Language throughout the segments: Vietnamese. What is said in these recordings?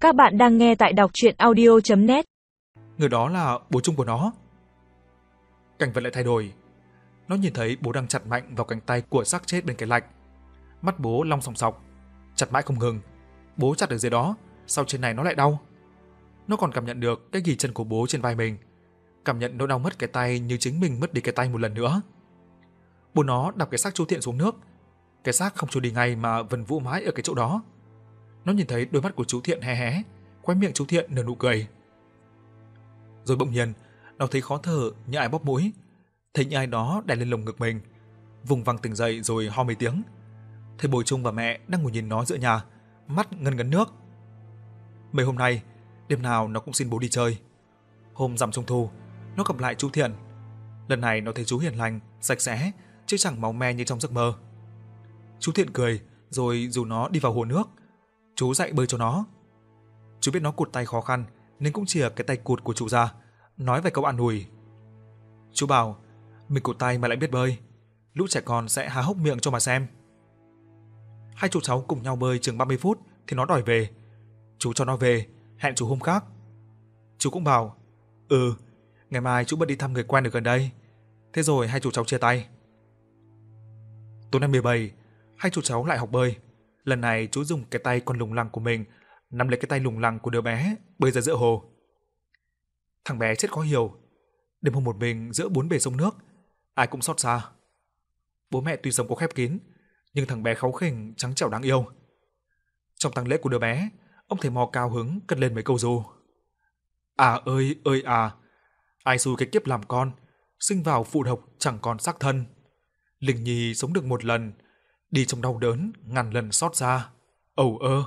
Các bạn đang nghe tại đọc truyện audio.net. Người đó là bố chung của nó. Cảnh vật lại thay đổi. Nó nhìn thấy bố đang chặt mạnh vào cánh tay của xác chết bên cái lạch. Mắt bố long sòng sọc, chặt mãi không ngừng. Bố chặt ở dưới đó, sao trên này nó lại đau? Nó còn cảm nhận được cái ghì chân của bố trên vai mình, cảm nhận nỗi đau mất cái tay như chính mình mất đi cái tay một lần nữa. Bố nó đạp cái xác chú Thiện xuống nước. Cái xác không trôi đi ngay mà vần vũ mãi ở cái chỗ đó. Nó nhìn thấy đôi mắt của chú Thiện hé hé, khóe miệng chú Thiện nở nụ cười. Rồi bỗng nhiên, nó thấy khó thở như ai bóp mũi, thấy như ai đó đè lên lồng ngực mình, vùng vằng tỉnh dậy rồi ho mấy tiếng. Thấy bố Trung và mẹ đang ngồi nhìn nó giữa nhà, mắt ngấn ngấn nước. Mấy hôm nay, đêm nào nó cũng xin bố đi chơi. Hôm rằm Trung thu, nó gặp lại chú Thiện. Lần này nó thấy chú hiền lành, sạch sẽ, chứ chẳng máu me như trong giấc mơ. Chú Thiện cười, rồi rủ nó đi vào hồ nước. Chú dạy bơi cho nó. Chú biết nó cụt tay khó khăn nên cũng chìa cái tay cụt của chú ra, nói vài câu an ủi. Chú bảo, mình cụt tay mà lại biết bơi, lũ trẻ con sẽ há hốc miệng cho mà xem. Hai chú cháu cùng nhau bơi chừng 30 phút thì nó đòi về. Chú cho nó về, hẹn chú hôm khác. Chú cũng bảo, ngày mai chú bận đi thăm người quen ở gần đây. Thế rồi hai chú cháu chia tay. Tối năm 17, hai chú cháu lại học bơi. Lần này chú dùng cái tay còn lủng lẳng của mình nắm lấy cái tay lủng lẳng của đứa bé, bơi ra giữa hồ. Thằng bé chết khó hiểu. Đêm hôm một mình giữa bốn bề sông nước, ai cũng xót xa. Bố mẹ tuy sống có khép kín, nhưng thằng bé kháu khỉnh trắng trẻo đáng yêu. Trong tang lễ của đứa bé, ông thầy mò cao hứng cất lên mấy câu ru. À ơi ơi à, ai xui cái kiếp làm con, sinh vào phụ độc chẳng còn xác thân. Linh nhi sống được một lần, đi trong đau đớn ngàn lần xót xa. Ầu ơ.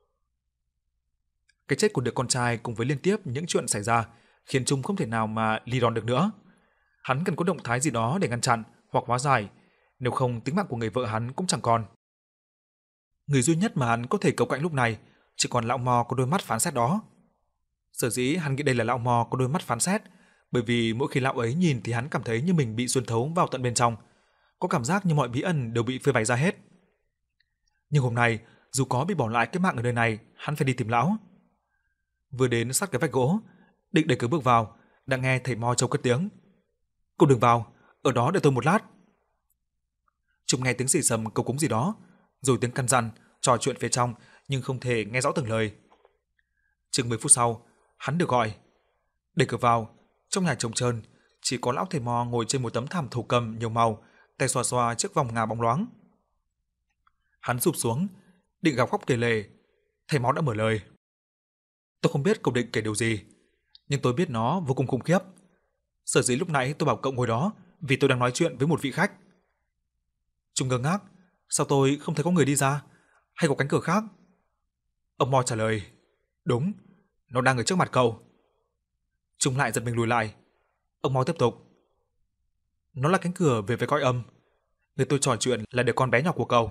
Cái chết của đứa con trai cùng với liên tiếp những chuyện xảy ra khiến Trung không thể nào mà ly đón được nữa. Hắn cần có động thái gì đó để ngăn chặn hoặc hóa giải, nếu không tính mạng của người vợ hắn cũng chẳng còn. Người duy nhất mà hắn có thể cầu cạnh lúc này chỉ còn lão mò có đôi mắt phán xét đó. Sở dĩ hắn nghĩ đây là lão mò có đôi mắt phán xét, bởi vì mỗi khi lão ấy nhìn thì hắn cảm thấy như mình bị xuyên thấu vào tận bên trong, có cảm giác như mọi bí ẩn đều bị phơi bày ra hết. Nhưng hôm nay, dù có bị bỏ lại cái mạng ở nơi này, hắn phải đi tìm lão. Vừa đến sát cái vách gỗ, định đẩy cửa bước vào, đã nghe thầy Mo Châu cất tiếng. Cô đừng vào, ở đó đợi tôi một lát. Chúng nghe tiếng xì xầm cầu cúng gì đó, rồi tiếng căn dặn, trò chuyện phía trong nhưng không thể nghe rõ từng lời. Chừng 10 phút sau, hắn được gọi. Đẩy cửa vào, trong nhà trống trơn, chỉ có lão thầy Mo ngồi trên một tấm thảm thổ cầm nhiều màu, tay xoa xoa chiếc vòng ngà bóng loáng. Hắn sụp xuống, định gào khóc kể lể, thầy Mo đã mở lời. Tôi không biết cậu định kể điều gì, nhưng tôi biết nó vô cùng khủng khiếp. Sở dĩ lúc nãy tôi bảo cậu ngồi đó vì tôi đang nói chuyện với một vị khách. Trung ngơ ngác, sao tôi không thấy có người đi ra, hay có cánh cửa khác? Ông Mo trả lời, đúng, nó đang ở trước mặt cậu. Trung lại giật mình lùi lại. Ông Mo tiếp tục, nó là cánh cửa về với cõi âm. Người tôi trò chuyện là đứa con bé nhỏ của cậu.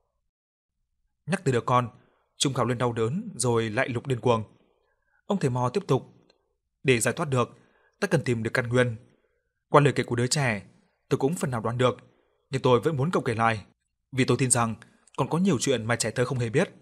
Nhắc tới đứa con, Trung gào lên đau đớn rồi lại lục điên cuồng. Ông thầy Mo tiếp tục, để giải thoát được, ta cần tìm được căn nguyên. Qua lời kể của đứa trẻ, tôi cũng phần nào đoán được, nhưng tôi vẫn muốn cậu kể lại, vì tôi tin rằng còn có nhiều chuyện mà trẻ thơ không hề biết.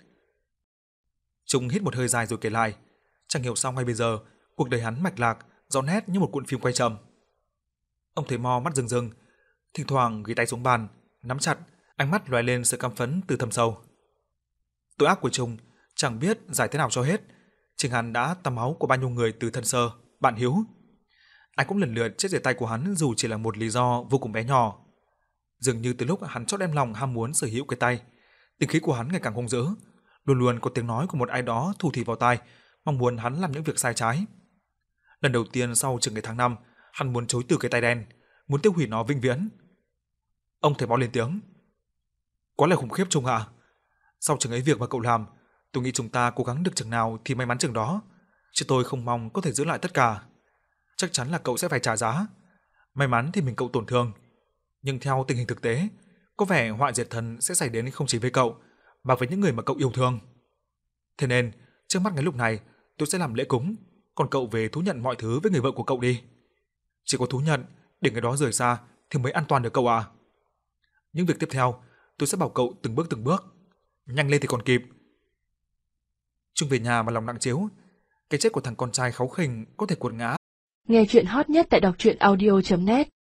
Trung hít một hơi dài rồi kể lại, chẳng hiểu sao ngay bây giờ, cuộc đời hắn mạch lạc, rõ nét như một cuộn phim quay chậm. Ông thầy Mo mắt rưng rưng, thỉnh thoảng ghi tay xuống bàn, nắm chặt, ánh mắt lóe lên sự căm phẫn từ thâm sâu. Tội ác của Trung chẳng biết giải thế nào cho hết, chính hắn đã tắm máu của bao nhiêu người từ thân sơ, bạn hiếu. Ai cũng lần lượt chết dưới tay của hắn dù chỉ là một lý do vô cùng bé nhỏ. Dường như từ lúc hắn chót đem lòng ham muốn sở hữu cái tay, tính khí của hắn ngày càng hung dữ, luôn luôn có tiếng nói của một ai đó thủ thỉ vào tai, mong muốn hắn làm những việc sai trái. Lần đầu tiên sau chừng ngày tháng năm, hắn muốn chối từ cái tay đen, muốn tiêu hủy nó vĩnh viễn. Ông thầy Mo lên tiếng, quá là khủng khiếp Trung ạ. Sau chừng ấy việc mà cậu làm, tôi nghĩ chúng ta cố gắng được chừng nào thì may mắn chừng đó, chứ tôi không mong có thể giữ lại tất cả. Chắc chắn là cậu sẽ phải trả giá. May mắn thì mình cậu tổn thương, nhưng theo tình hình thực tế, có vẻ họa diệt thần sẽ xảy đến không chỉ với cậu, mà với những người mà cậu yêu thương. Thế nên, trước mắt ngay lúc này, tôi sẽ làm lễ cúng, còn cậu về thú nhận mọi thứ với người vợ của cậu đi. Chỉ có thú nhận, để người đó rời xa thì mới an toàn được cậu à. Những việc tiếp theo, tôi sẽ bảo cậu từng bước, nhanh lên thì còn kịp. Trung về nhà mà lòng nặng trĩu. Cái chết của thằng con trai kháu khỉnh có thể cuột ngã. Nghe chuyện hot nhất tại đọc truyện audio.net